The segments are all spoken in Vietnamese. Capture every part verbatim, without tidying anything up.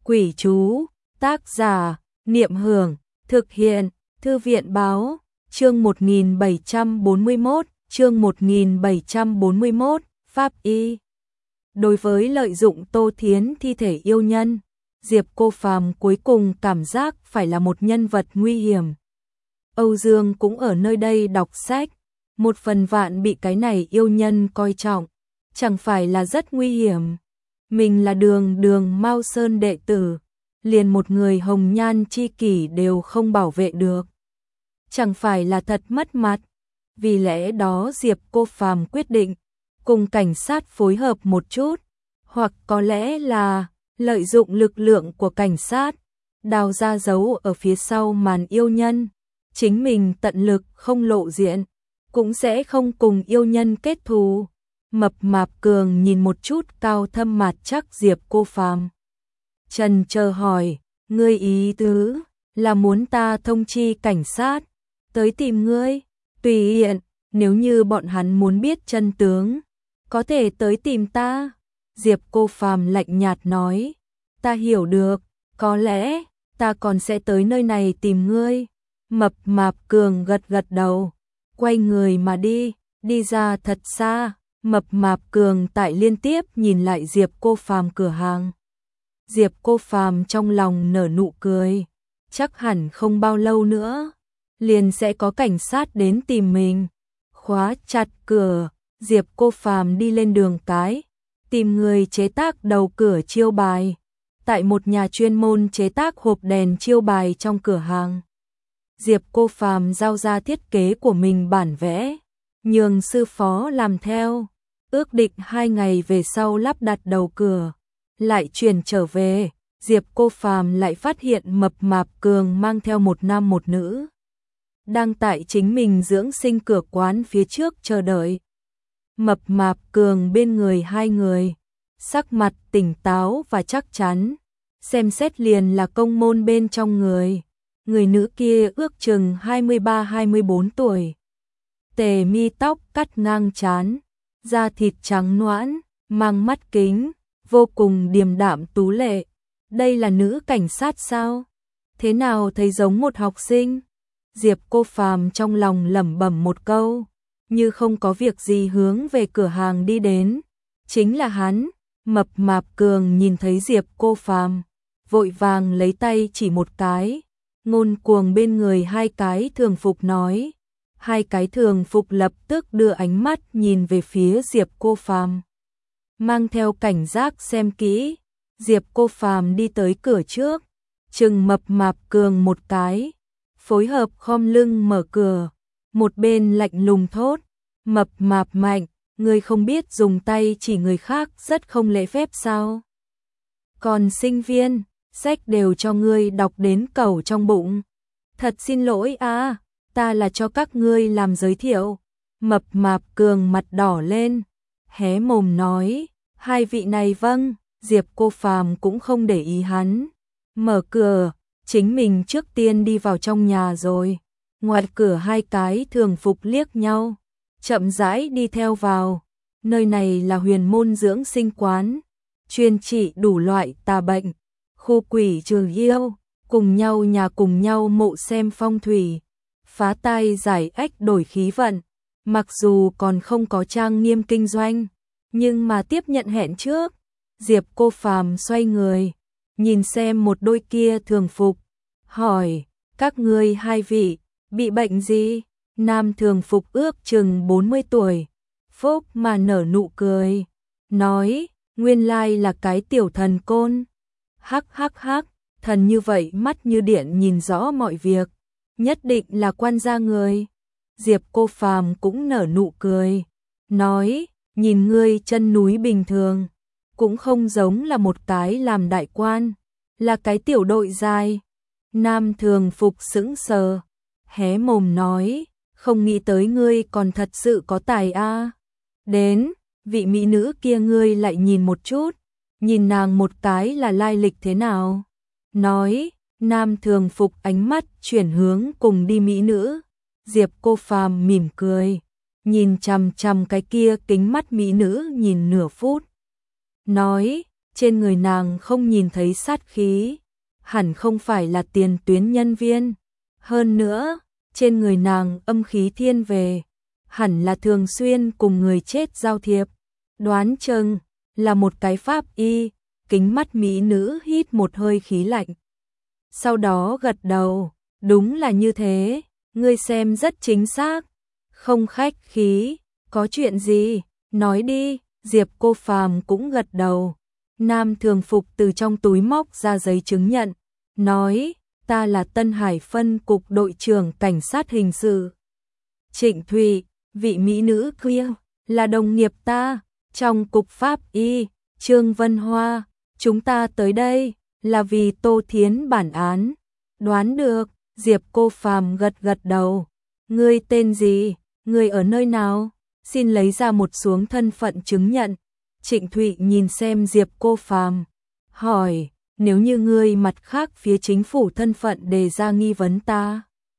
Quỷ chú, tác giả, Niệm Hưởng, thực hiện, Thư viện báo, chương một nghìn bảy trăm bốn mươi mốt, chương một nghìn bảy trăm bốn mươi mốt, Pháp Y. Đối với lợi dụng Tô Thiến thi thể yêu nhân, Diệp Cô Phàm cuối cùng cảm giác phải là một nhân vật nguy hiểm. Âu Dương cũng ở nơi đây đọc sách, một phần vạn bị cái này yêu nhân coi trọng, chẳng phải là rất nguy hiểm. Mình là đường đường Mao Sơn đệ tử, liền một người hồng nhan chi kỷ đều không bảo vệ được. Chẳng phải là thật mất mặt. Vì lẽ đó Diệp Cô Phàm quyết định cùng cảnh sát phối hợp một chút, hoặc có lẽ là lợi dụng lực lượng của cảnh sát, đào ra dấu ở phía sau màn yêu nhân. Chính mình tận lực không lộ diện, cũng sẽ không cùng yêu nhân kết thù. Mập mạp cường nhìn một chút cao thâm mặt chắc Diệp Cô Phàm, trần chờ hỏi, ngươi ý tứ là muốn ta thông chi cảnh sát tới tìm ngươi? Tùy tiện, nếu như bọn hắn muốn biết chân tướng, có thể tới tìm ta. Diệp Cô Phàm lạnh nhạt nói, ta hiểu được, có lẽ ta còn sẽ tới nơi này tìm ngươi. Mập mạp cường gật gật đầu, quay người mà đi, đi ra thật xa. Mập mạp cường tại liên tiếp nhìn lại Diệp Cô Phàm cửa hàng. Diệp Cô Phàm trong lòng nở nụ cười, chắc hẳn không bao lâu nữa liền sẽ có cảnh sát đến tìm mình. Khóa chặt cửa, Diệp Cô Phàm đi lên đường cái, tìm người chế tác đầu cửa chiêu bài, tại một nhà chuyên môn chế tác hộp đèn chiêu bài trong cửa hàng. Diệp Cô Phàm giao ra thiết kế của mình bản vẽ, nhường sư phó làm theo, ước định hai ngày về sau lắp đặt đầu cửa, lại chuyển trở về. Diệp Cô Phàm lại phát hiện mập mạp cường mang theo một nam một nữ, đang tại chính mình dưỡng sinh cửa quán phía trước chờ đợi. Mập mạp cường bên người hai người, sắc mặt tỉnh táo và chắc chắn, xem xét liền là công môn bên trong người. Người nữ kia ước chừng hai mươi ba hai mươi bốn tuổi, tề mi tóc cắt ngang trán, da thịt trắng nõn, mang mắt kính, vô cùng điềm đạm tú lệ. Đây là nữ cảnh sát sao? Thế nào thấy giống một học sinh? Diệp Cô Phàm trong lòng lẩm bẩm một câu, như không có việc gì hướng về cửa hàng đi đến. Chính là hắn. Mập mạp cường nhìn thấy Diệp Cô Phàm, vội vàng lấy tay chỉ một cái. Ngôn cuồng bên người hai cái thường phục nói. Hai cái thường phục lập tức đưa ánh mắt nhìn về phía Diệp Cô Phàm, mang theo cảnh giác xem kỹ. Diệp Cô Phàm đi tới cửa trước, chừng mập mạp cường một cái, phối hợp khom lưng mở cửa, một bên lạnh lùng thốt, mập mạp mạnh, ngươi không biết dùng tay chỉ người khác rất không lễ phép sao? Còn sinh viên, sách đều cho ngươi đọc đến cẩu trong bụng. Thật xin lỗi à, ta là cho các ngươi làm giới thiệu. Mập mạp cường mặt đỏ lên, hé mồm nói, hai vị này vâng. Diệp Cô Phàm cũng không để ý hắn, mở cửa, chính mình trước tiên đi vào trong nhà rồi. Ngoài cửa hai cái thường phục liếc nhau, chậm rãi đi theo vào. Nơi này là Huyền Môn dưỡng sinh quán, chuyên trị đủ loại tà bệnh, khu quỷ trừ yêu, cùng nhau nhà cùng nhau mộ xem phong thủy, phá tai giải ách đổi khí vận. Mặc dù còn không có trang nghiêm kinh doanh, nhưng mà tiếp nhận hẹn trước. Diệp Cô Phàm xoay người, nhìn xem một đôi kia thường phục, hỏi, các ngươi hai vị, bị bệnh gì? Nam thường phục ước chừng bốn mươi tuổi, phúc mà nở nụ cười, nói, nguyên lai là cái tiểu thần côn. Hắc hắc hắc, thần như vậy mắt như điện nhìn rõ mọi việc, nhất định là quan gia người. Diệp Cô Phàm cũng nở nụ cười, nói, nhìn ngươi chân núi bình thường, cũng không giống là một cái làm đại quan, là cái tiểu đội dài. Nam thường phục sững sờ, hé mồm nói, không nghĩ tới ngươi còn thật sự có tài a. Đến, vị mỹ nữ kia ngươi lại nhìn một chút, nhìn nàng một cái là lai lịch thế nào? Nói, nam thường phục ánh mắt chuyển hướng cùng đi mỹ nữ. Diệp Cô Phàm mỉm cười, nhìn chằm chằm cái kia kính mắt mỹ nữ nhìn nửa phút. Nói, trên người nàng không nhìn thấy sát khí, hẳn không phải là tiền tuyến nhân viên. Hơn nữa, trên người nàng âm khí thiên về, hẳn là thường xuyên cùng người chết giao thiệp, đoán chừng là một cái pháp y. Kính mắt mỹ nữ hít một hơi khí lạnh. Sau đó gật đầu, đúng là như thế, ngươi xem rất chính xác, không khách khí, có chuyện gì, nói đi. Diệp Cô Phàm cũng gật đầu. Nam thường phục từ trong túi móc ra giấy chứng nhận, nói, ta là Tân Hải phân cục đội trưởng cảnh sát hình sự. Trịnh Thụy, vị mỹ nữ kia, là đồng nghiệp ta, trong cục pháp y. Trương Vân Hoa, chúng ta tới đây, là vì Tô Thiến bản án. Đoán được, Diệp Cô Phàm gật gật đầu. Ngươi tên gì, ngươi ở nơi nào, xin lấy ra một xuống thân phận chứng nhận. Trịnh Thụy nhìn xem Diệp Cô Phàm, hỏi, nếu như ngươi mặt khác phía chính phủ thân phận đề ra nghi vấn ta,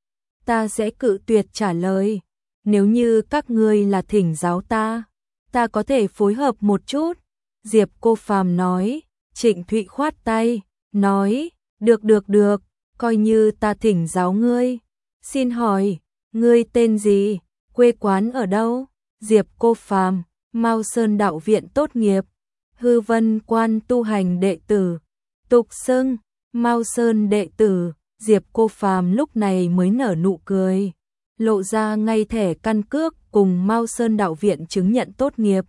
ta sẽ cự tuyệt trả lời. Nếu như các ngươi là thỉnh giáo ta, ta có thể phối hợp một chút. Diệp Cô Phàm nói. Trịnh Thụy khoát tay, nói, được được được, coi như ta thỉnh giáo ngươi. Xin hỏi, ngươi tên gì, quê quán ở đâu? Diệp Cô Phàm, Mao Sơn đạo viện tốt nghiệp, Hư Vân quan tu hành đệ tử, tục xưng Mao Sơn đệ tử. Diệp Cô Phàm lúc này mới nở nụ cười, lộ ra ngay thẻ căn cước cùng Mao Sơn đạo viện chứng nhận tốt nghiệp.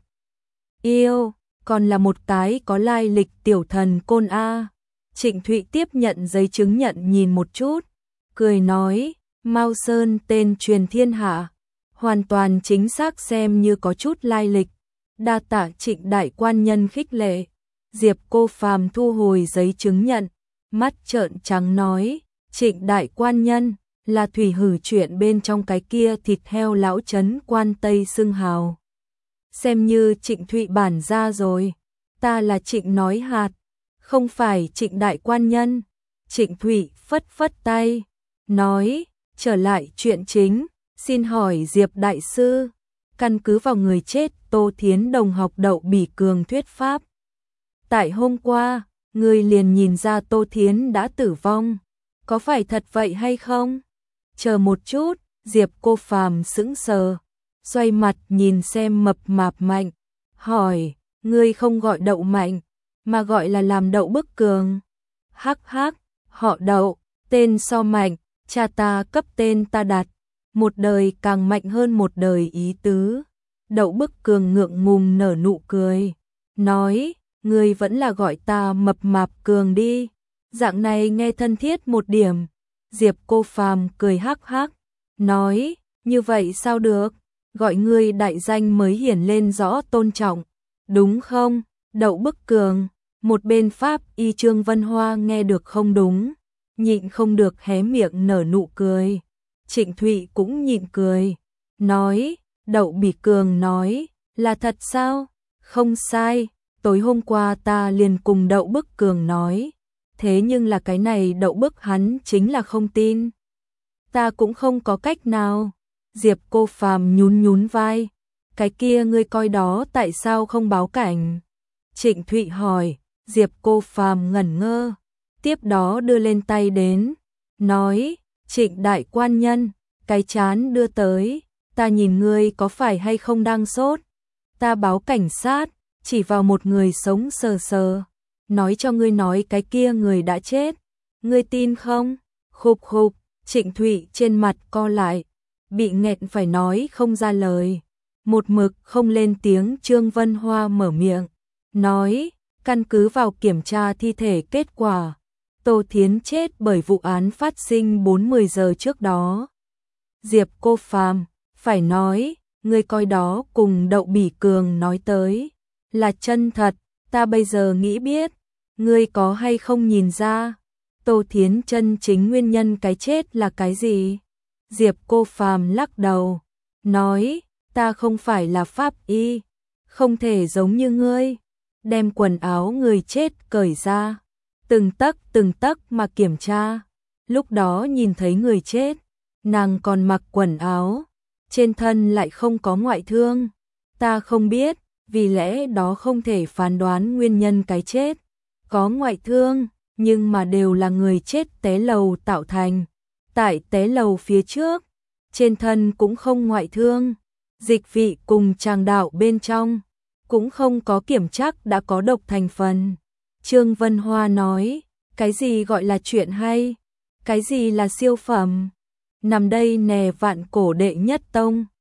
Yêu, còn là một cái có lai lịch tiểu thần côn a. Trịnh Thụy tiếp nhận giấy chứng nhận nhìn một chút, cười nói, Mao Sơn tên truyền thiên hạ, hoàn toàn chính xác, xem như có chút lai lịch. Đa tạ Trịnh đại quan nhân khích lệ. Diệp Cô Phàm thu hồi giấy chứng nhận, mắt trợn trắng nói, Trịnh đại quan nhân là thủy hử chuyện bên trong cái kia thịt heo lão trấn quan Tây xưng hào. Xem như Trịnh Thụy bản ra rồi, ta là Trịnh nói hạt, không phải Trịnh đại quan nhân. Trịnh Thụy phất phất tay, nói, trở lại chuyện chính, xin hỏi Diệp đại sư, căn cứ vào người chết Tô Thiến đồng học Đậu Bỉ Cường thuyết pháp, tại hôm qua, người liền nhìn ra Tô Thiến đã tử vong, có phải thật vậy hay không? Chờ một chút, Diệp Cô Phàm sững sờ, xoay mặt nhìn xem mập mạp Mạnh, hỏi, ngươi không gọi Đậu Mạnh, mà gọi là làm Đậu Bức Cường. Hắc hắc, họ Đậu, tên so Mạnh, cha ta cấp tên ta đặt, một đời càng mạnh hơn một đời ý tứ. Đậu Bức Cường ngượng ngùng nở nụ cười, nói, ngươi vẫn là gọi ta mập mạp Cường đi, dạng này nghe thân thiết một điểm. Diệp Cô Phàm cười hắc hắc, nói, như vậy sao được, gọi ngươi đại danh mới hiển lên rõ tôn trọng, đúng không? Đậu Bức Cường, một bên pháp y Trương Vân Hoa nghe được không đúng, nhịn không được hé miệng nở nụ cười. Trịnh Thụy cũng nhịn cười, nói, Đậu Bỉ Cường nói, là thật sao? Không sai, tối hôm qua ta liền cùng Đậu Bức Cường nói, thế nhưng là cái này Đậu Bức hắn chính là không tin. Ta cũng không có cách nào. Diệp Cô Phàm nhún nhún vai, cái kia ngươi coi đó tại sao không báo cảnh? Trịnh Thụy hỏi. Diệp Cô Phàm ngẩn ngơ, tiếp đó đưa lên tay đến, nói, Trịnh đại quan nhân, cái chán đưa tới, ta nhìn ngươi có phải hay không đang sốt, ta báo cảnh sát, chỉ vào một người sống sờ sờ, nói cho ngươi nói cái kia người đã chết, ngươi tin không? Khục khục, Trịnh Thụy trên mặt co lại, bị nghẹn phải nói không ra lời, một mực không lên tiếng. Trương Vân Hoa mở miệng, nói, căn cứ vào kiểm tra thi thể kết quả, Tô Thiến chết bởi vụ án phát sinh bốn mươi giờ trước đó. Diệp Cô Phàm, phải nói, ngươi coi đó cùng Đậu Bỉ Cường nói tới, là chân thật, ta bây giờ nghĩ biết, ngươi có hay không nhìn ra, Tô Thiến chân chính nguyên nhân cái chết là cái gì? Diệp Cô Phàm lắc đầu, nói, ta không phải là pháp y, không thể giống như ngươi, đem quần áo người chết cởi ra, từng tấc từng tấc mà kiểm tra. Lúc đó nhìn thấy người chết, nàng còn mặc quần áo, trên thân lại không có ngoại thương. Ta không biết, vì lẽ đó không thể phán đoán nguyên nhân cái chết. có ngoại thương, nhưng mà đều là người chết té lầu tạo thành. Tại té lầu phía trước, trên thân cũng không ngoại thương, dịch vị cùng tràng đạo bên trong, cũng không có kiểm chắc đã có độc thành phần. Trương Vân Hoa nói, cái gì gọi là chuyện hay, cái gì là siêu phẩm, nằm đây nè vạn cổ đệ nhất tông.